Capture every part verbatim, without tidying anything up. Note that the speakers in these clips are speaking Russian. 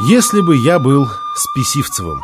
Если бы я был Списивцевым.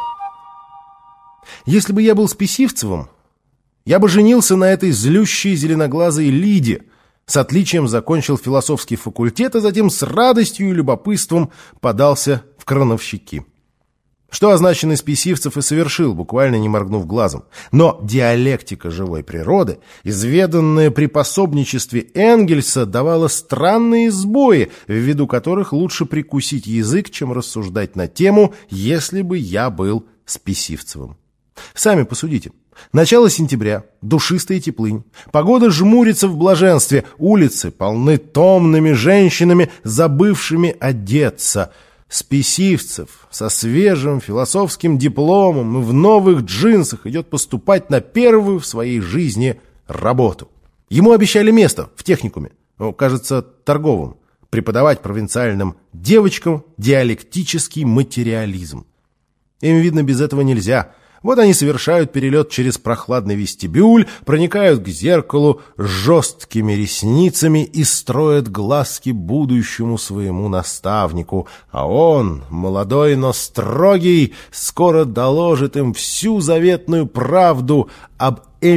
Если бы я был Списивцевым, я бы женился на этой злющей зеленоглазой Лиде, с отличием закончил философский факультет, а затем с радостью и любопытством подался в крановщики. Что означенный Списивцев и совершил, буквально не моргнув глазом. Но диалектика живой природы, изведанная при пособничестве Энгельса, давала странные сбои, ввиду которых лучше прикусить язык, чем рассуждать на тему «если бы я был Списивцевым». Сами посудите. Начало сентября, душистая теплынь, погода жмурится в блаженстве, улицы полны томными женщинами, забывшими одеться. Списивцев со свежим философским дипломом и в новых джинсах идет поступать на первую в своей жизни работу. Ему обещали место в техникуме, ну, кажется, торговым, преподавать провинциальным девочкам диалектический материализм. Им, видно, без этого нельзя. Вот они совершают перелет через прохладный вестибюль, проникают к зеркалу жесткими ресницами и строят глазки будущему своему наставнику. А он, молодой, но строгий, скоро доложит им всю заветную правду об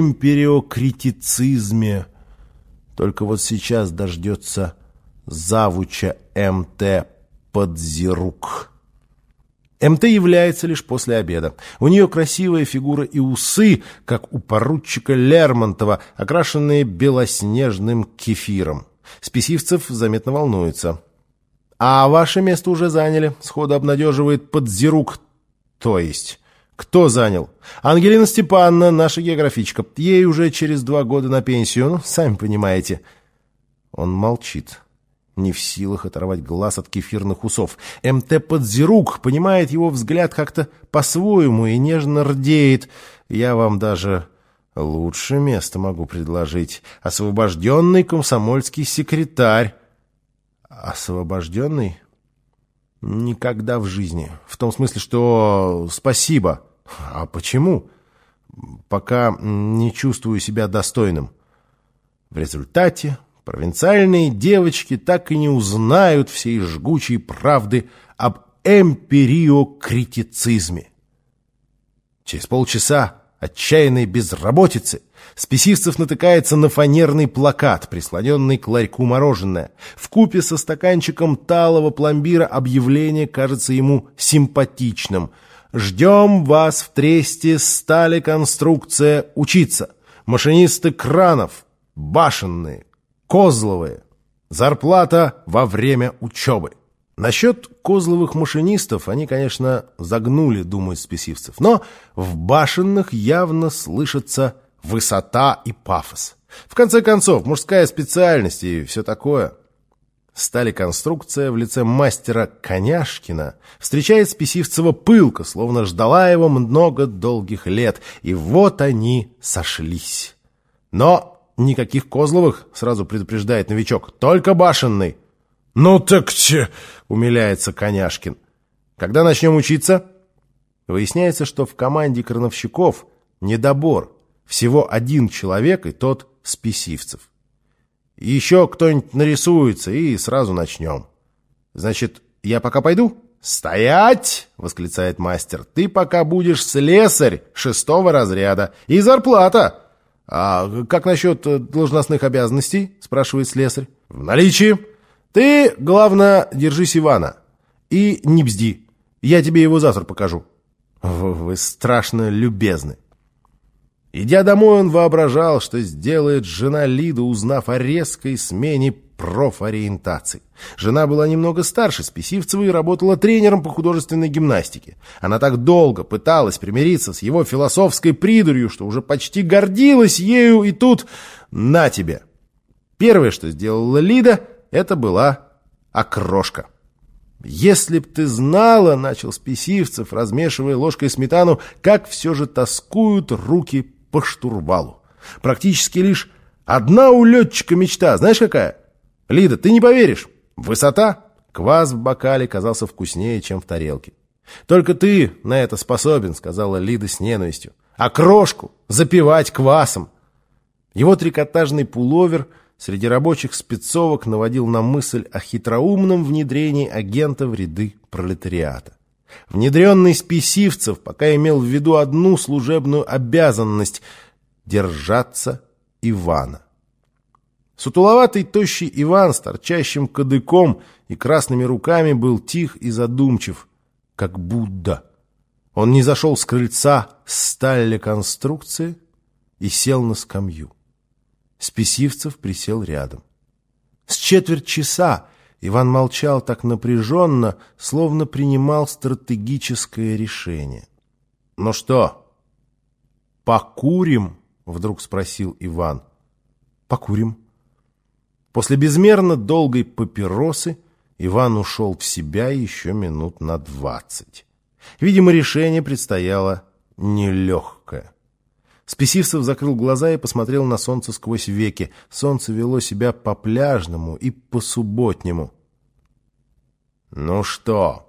эмпириокритицизме. Только вот сейчас дождется завуча эм тэ Подзирук. эм тэ является лишь после обеда. У нее красивая фигура и усы, как у поручика Лермонтова, окрашенные белоснежным кефиром. Списивцев заметно волнуется. «А ваше место уже заняли», — сходу обнадеживает Подзирук. «То есть? Кто занял?» «Ангелина Степановна, наша географичка. Ей уже через два года на пенсию, ну, сами понимаете». Он молчит, не в силах оторвать глаз от кефирных усов. эм тэ Подзирук понимает его взгляд как-то по-своему и нежно рдеет. «Я вам даже лучшее место могу предложить. Освобожденный комсомольский секретарь». «Освобожденный?» «Никогда в жизни. В том смысле, что спасибо». «А почему?» «Пока не чувствую себя достойным». В результате провинциальные девочки так и не узнают всей жгучей правды об эмпириокритицизме. Через полчаса отчаянной безработицы Списивцев натыкается на фанерный плакат, прислоненный к ларьку мороженое. Вкупе со стаканчиком талого пломбира объявление кажется ему симпатичным. «Ждем вас в Тресте, сталь-конструкция, учиться. Машинисты кранов, башенные, козловые. Зарплата во время учебы». Насчет козловых машинистов они, конечно, загнули, думает Списивцев, но в башенных явно слышится высота и пафос. В конце концов, мужская специальность и все такое. Сталь-конструкция в лице мастера Коняшкина встречает Списивцева пылко, словно ждала его много долгих лет, и вот они сошлись. Но никаких Козловых, сразу предупреждает новичок, только башенный. «Ну так че?» — умиляется Коняшкин. «Когда начнем учиться?» Выясняется, что в команде крановщиков недобор. Всего один человек, и тот Списивцев. «Еще кто-нибудь нарисуется, и сразу начнем». «Значит, я пока пойду?» «Стоять!» — восклицает мастер. «Ты пока будешь слесарь шестого разряда. И зарплата!» «А как насчет должностных обязанностей?» — спрашивает слесарь. «В наличии. Ты, главное, держись Ивана. И не бзди. Я тебе его завтра покажу». «Вы страшно любезны». Идя домой, он воображал, что сделает жена Лида, узнав о резкой смене профориентации. Жена была немного старше Списивцева и работала тренером по художественной гимнастике. Она так долго пыталась примириться с его философской придурью, что уже почти гордилась ею, и тут на тебе. Первое, что сделала Лида, это была окрошка. «Если б ты знала, — начал Списивцев, размешивая ложкой сметану, — как все же тоскуют руки по штурвалу. Практически лишь одна у летчика мечта. Знаешь, какая? Лида, ты не поверишь. Высота». Квас в бокале казался вкуснее, чем в тарелке. «Только ты на это способен, — сказала Лида с ненавистью, — а крошку запивать квасом». Его трикотажный пуловер среди рабочих спецовок наводил на мысль о хитроумном внедрении агента в ряды пролетариата. Внедренный Спесивцев пока имел в виду одну служебную обязанность – держаться Ивана. Сутуловатый тощий Иван с торчащим кадыком и красными руками был тих и задумчив, как Будда. Он не зашел с крыльца сталли конструкции и сел на скамью. Спесивцев присел рядом. С четверть часа Иван молчал так напряженно, словно принимал стратегическое решение. — Ну что, покурим? — вдруг спросил Иван. — Покурим. После безмерно долгой папиросы Иван ушел в себя еще минут на двадцать. Видимо, решение предстояло нелегкое. Спесивцев закрыл глаза и посмотрел на солнце сквозь веки. Солнце вело себя по-пляжному и по-субботнему. — Ну что,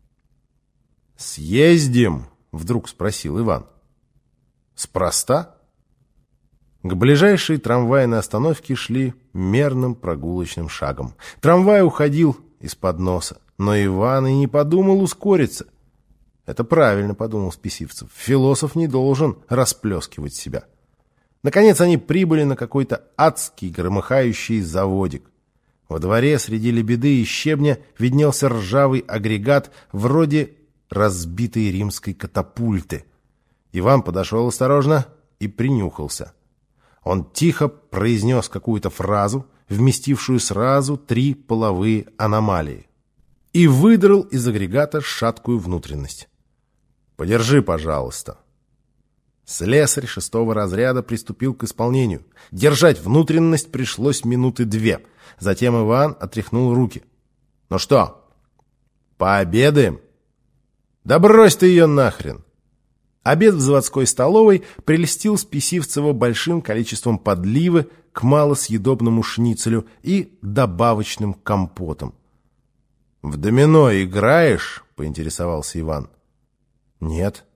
съездим? — вдруг спросил Иван. — Спроста? К ближайшей трамвайной остановке шли мерным прогулочным шагом. Трамвай уходил из-под носа, но Иван и не подумал ускориться. Это правильно, подумал Спесивцев. Философ не должен расплескивать себя. Наконец они прибыли на какой-то адский громыхающий заводик. Во дворе среди лебеды и щебня виднелся ржавый агрегат вроде разбитой римской катапульты. Иван подошел осторожно и принюхался. Он тихо произнес какую-то фразу, вместившую сразу три половые аномалии, и выдрал из агрегата шаткую внутренность. «Подержи, пожалуйста». Слесарь шестого разряда приступил к исполнению. Держать внутренность пришлось минуты две. Затем Иван отряхнул руки. «Ну что, пообедаем?» «Да брось ты ее нахрен!» Обед в заводской столовой прельстил Спесивцева большим количеством подливы к малосъедобному шницелю и добавочным компотом. «В домино играешь?» — поинтересовался Иван. «Нет».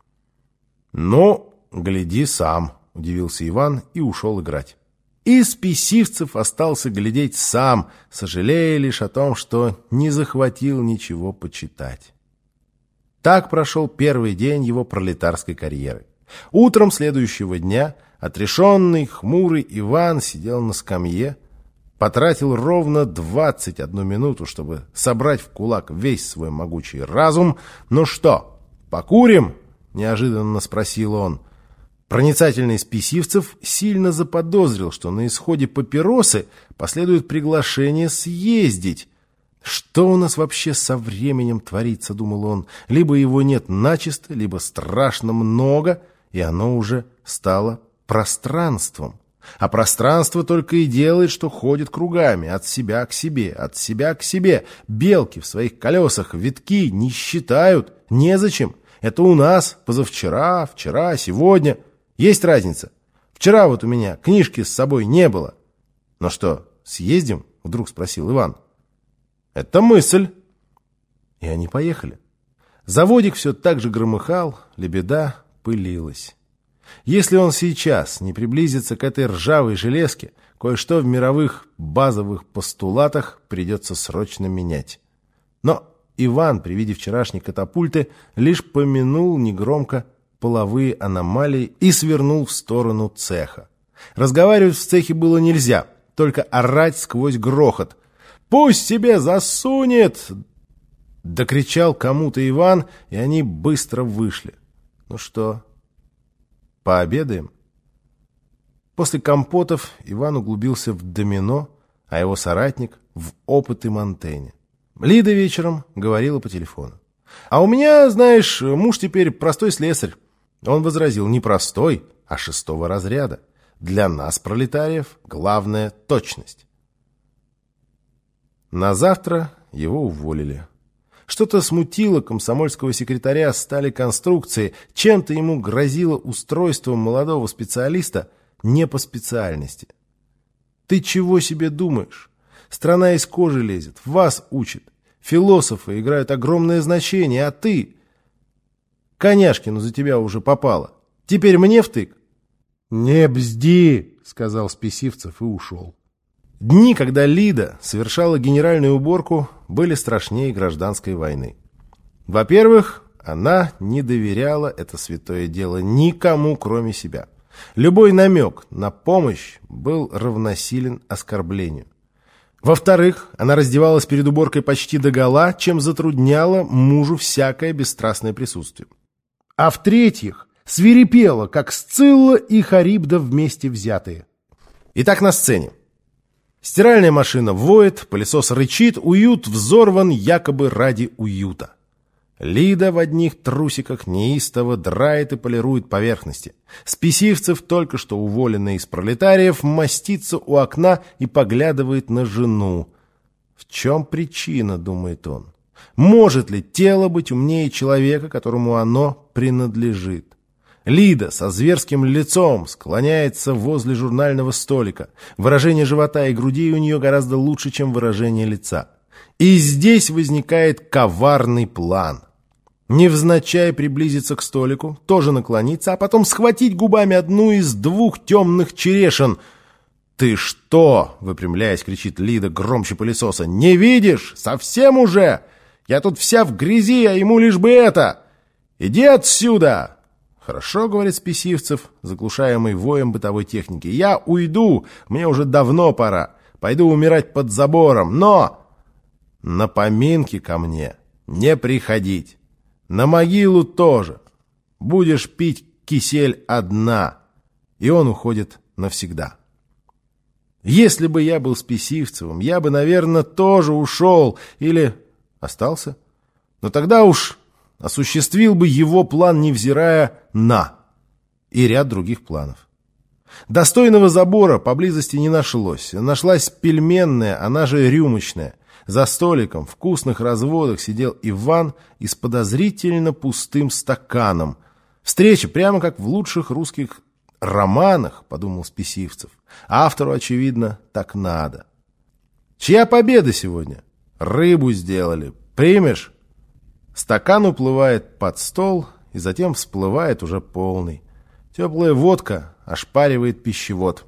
«Ну, гляди сам», — удивился Иван и ушел играть. И Спесивцев остался глядеть сам, сожалея лишь о том, что не захватил ничего почитать. Так прошел первый день его пролетарской карьеры. Утром следующего дня отрешенный, хмурый Иван сидел на скамье, потратил ровно двадцать одну минуту, чтобы собрать в кулак весь свой могучий разум. «Ну что, покурим?» — неожиданно спросил он. Проницательный Спесивцев сильно заподозрил, что на исходе папиросы последует приглашение съездить. «Что у нас вообще со временем творится?» — думал он. «Либо его нет начисто, либо страшно много, и оно уже стало пространством. А пространство только и делает, что ходит кругами, от себя к себе, от себя к себе. Белки в своих колесах витки не считают, незачем. Это у нас позавчера, вчера, сегодня. Есть разница. Вчера вот у меня книжки с собой не было». «Ну что, съездим?» — вдруг спросил Иван. «Это мысль». И они поехали. Заводик все так же громыхал, лебеда пылилась. Если он сейчас не приблизится к этой ржавой железке, кое-что в мировых базовых постулатах придется срочно менять. Но Иван при виде вчерашней катапульты лишь помянул негромко половые аномалии и свернул в сторону цеха. Разговаривать в цехе было нельзя, только орать сквозь грохот. «Пусть себе засунет!» — докричал кому-то Иван, и они быстро вышли. «Ну что, пообедаем?» После компотов Иван углубился в домино, а его соратник — в опыты Монтэня. Лида вечером говорила по телефону. «А у меня, знаешь, муж теперь простой слесарь». Он возразил: «Не простой, а шестого разряда. Для нас, пролетариев, главное — точность». На завтра его уволили. Что-то смутило комсомольского секретаря стали конструкции, чем-то ему грозило устройство молодого специалиста не по специальности. «Ты чего себе думаешь? Страна из кожи лезет, вас учат. Философы играют огромное значение, а ты...» «Коняшкину за тебя уже попало. Теперь мне втык?» «Не бзди», — сказал Спесивцев и ушел. Дни, когда Лида совершала генеральную уборку, были страшнее гражданской войны. Во-первых, она не доверяла это святое дело никому, кроме себя. Любой намек на помощь был равносилен оскорблению. Во-вторых, она раздевалась перед уборкой почти догола, чем затрудняла мужу всякое бесстрастное присутствие. А в-третьих, свирепела, как Сцилла и Харибда вместе взятые. Итак, на сцене. Стиральная машина воет, пылесос рычит, уют взорван якобы ради уюта. Лида в одних трусиках неистово драет и полирует поверхности. Спесивцев, только что уволенный из пролетариев, мастится у окна и поглядывает на жену. В чем причина, думает он? Может ли тело быть умнее человека, которому оно принадлежит? Лида со зверским лицом склоняется возле журнального столика. Выражение живота и груди у нее гораздо лучше, чем выражение лица. И здесь возникает коварный план. Невзначай приблизиться к столику, тоже наклониться, а потом схватить губами одну из двух темных черешин. «Ты что?» — выпрямляясь, кричит Лида громче пылесоса. «Не видишь? Совсем уже? Я тут вся в грязи, а ему лишь бы это! Иди отсюда!» «Хорошо», — говорит Спесивцев, заглушаемый воем бытовой техники. «Я уйду, мне уже давно пора. Пойду умирать под забором, но на поминки ко мне не приходить. На могилу тоже. Будешь пить кисель одна». И он уходит навсегда. Если бы я был Спесивцевым, я бы, наверное, тоже ушел или остался. Но тогда уж осуществил бы его план, невзирая на и ряд других планов. Достойного забора поблизости не нашлось. Нашлась пельменная, она же рюмочная. За столиком в вкусных разводах сидел Иван и с подозрительно пустым стаканом. Встреча прямо как в лучших русских романах, подумал Спесивцев. Автору, очевидно, так надо. «Чья победа сегодня?» «Рыбу сделали. Примешь?» Стакан уплывает под стол и затем всплывает уже полный. Теплая водка ошпаривает пищевод.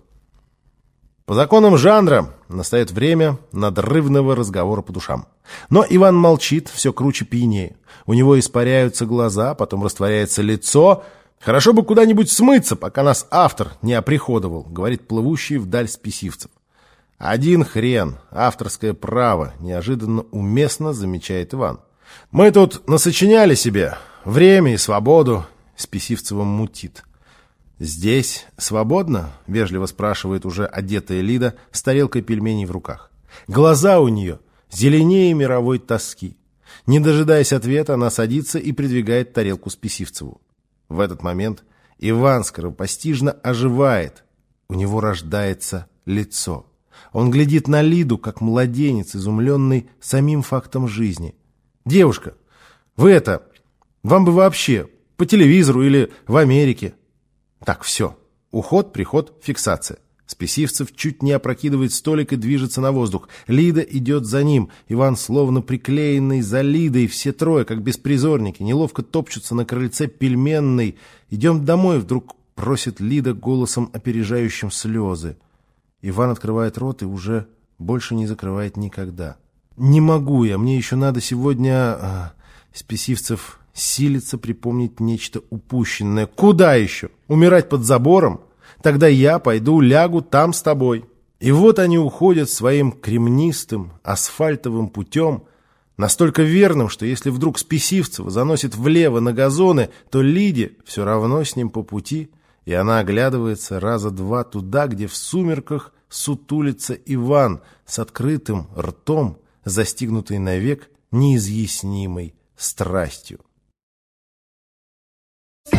По законам жанра настает время надрывного разговора по душам. Но Иван молчит, все круче пьянее. У него испаряются глаза, потом растворяется лицо. «Хорошо бы куда-нибудь смыться, пока нас автор не оприходовал», говорит плывущий вдаль Спесивцев. «Один хрен, авторское право», неожиданно уместно замечает Иван. «Мы тут насочиняли себе время и свободу», Спесивцевым мутит. «Здесь свободно?» — вежливо спрашивает уже одетая Лида с тарелкой пельменей в руках. Глаза у нее зеленее мировой тоски. Не дожидаясь ответа, она садится и придвигает тарелку Спесивцеву. В этот момент Иван скоропостижно оживает. У него рождается лицо. Он глядит на Лиду, как младенец, изумленный самим фактом жизни. «Девушка, вы это... Вам бы вообще по телевизору или в Америке...» Так, все. Уход, приход, фиксация. Спесивцев чуть не опрокидывает столик и движется на воздух. Лида идет за ним. Иван, словно приклеенный за Лидой, все трое, как беспризорники, неловко топчутся на крыльце пельменной. «Идем домой», — вдруг просит Лида голосом, опережающим слезы. Иван открывает рот и уже больше не закрывает никогда. «Не могу я, мне еще надо сегодня...» Спесивцев силится припомнить нечто упущенное. «Куда еще? Умирать под забором? Тогда я пойду лягу там с тобой». И вот они уходят своим кремнистым асфальтовым путем, настолько верным, что если вдруг Спесивцева заносит влево на газоны, то Лиде все равно с ним по пути, и она оглядывается раза два туда, где в сумерках сутулится Иван с открытым ртом, застигнутый навек неизъяснимой страстью.